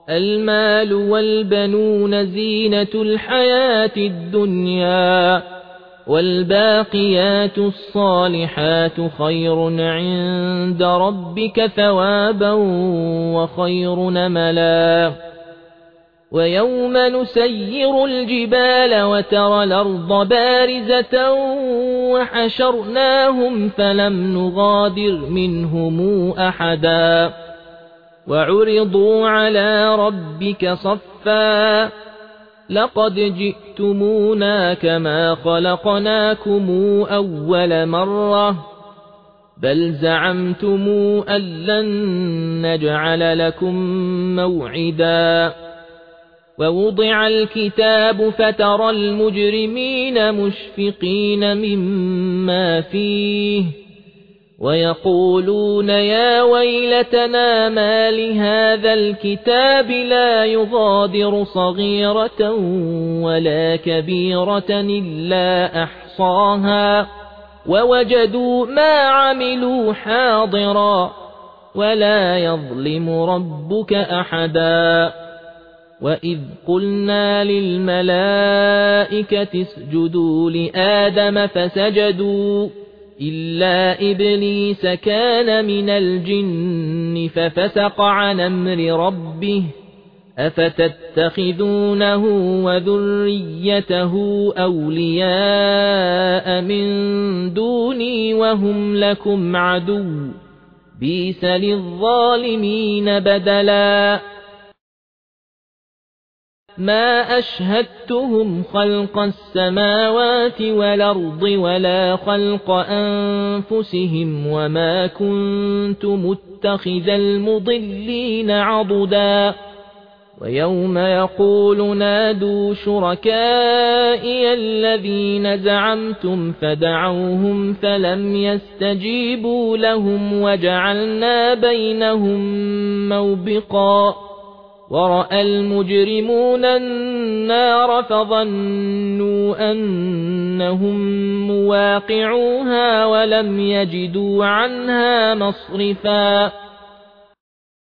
المال والبنون زينة الحياة الدنيا والباقيات الصالحات خير عند ربك ثوابا وخير نملا ويوم نسير الجبال وترى الأرض بارزة وحشرناهم فلم نغادر منهم أحدا وعرضوا على ربك صفا لقد جئتمونا كما خلقناكم أول مرة بل زعمتم أن لن نجعل لكم موعدا ووضع الكتاب فترى المجرمين مشفقين مما فيه ويقولون يا ويلتنا ما لهذا الكتاب لا يغادر صغيرة ولا كبيرة إلا أحصاها ووجدوا ما عملوا حاضرا ولا يظلم ربك أحدا وإذ قلنا للملائكة اسجدوا لآدم فسجدوا إلا إبليس كان من الجن ففسق عن أمر ربه أفتتخذونه وذريته أولياء من دوني وهم لكم عدو بئس للظالمين بدلا ما أشهدتهم خلق السماوات والأرض ولا خلق أنفسهم وما كنت متخذ المضلين عضدا ويوم يقول نادوا شركائي الذين زعمتم فدعوهم فلم يستجيبوا لهم وجعلنا بينهم موبقا ورأى المجرمون النار فظنوا أنهم مواقعوها ولم يجدوا عنها مصرفا